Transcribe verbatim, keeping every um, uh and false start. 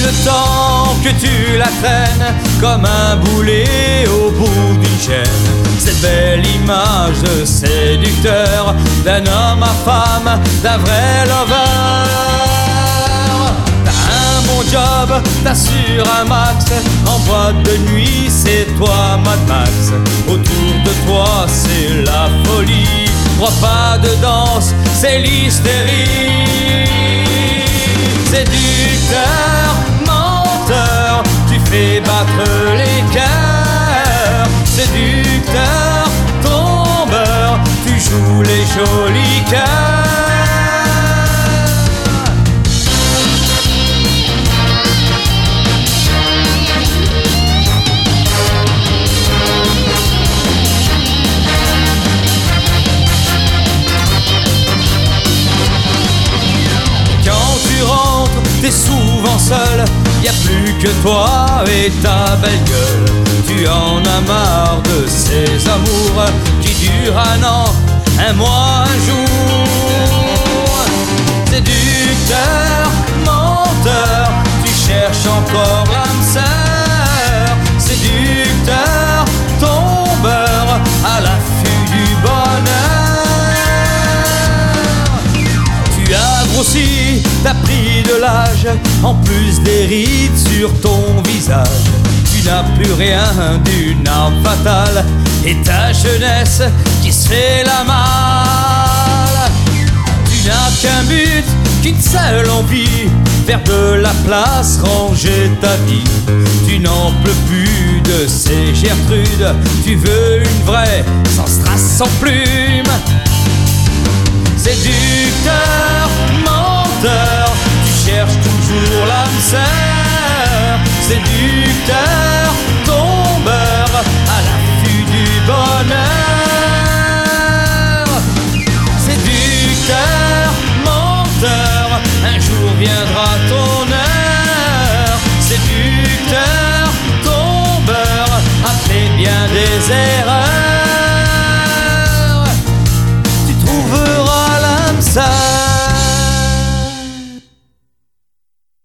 le temps que tu la traînes comme un boulet au bout d'une chaîne. Cette belle image de séducteur d'un homme à femme, d'un vrai lover. T'as un bon job, t'assures un max, en boîte de nuit c'est toi Mad Max. Autour de toi c'est la folie, trois pas de danse c'est l'hystérie. Séducteur, menteur, tu fais battre les cœurs. Séducteur, tombeur, tu joues les jolis cœurs. T'es souvent seul, y'a plus que toi et ta belle gueule. Tu en as marre de ces amours qui durent un an, un mois, un jour. Séducteur, menteur, tu cherches encore l'âme sœur. Séducteur, tombeur, à l'affût du bonheur. Tu as grossi, t'as pris de l'âge, en plus des rides sur ton visage. Tu n'as plus rien d'une arme fatale, et ta jeunesse qui se fait la malle. Tu n'as qu'un but, qu'une seule envie, faire de la place, ranger ta vie. Tu n'en peux plus de ces Gertrudes, tu veux une vraie, sans strass, sans plume. C'est dur.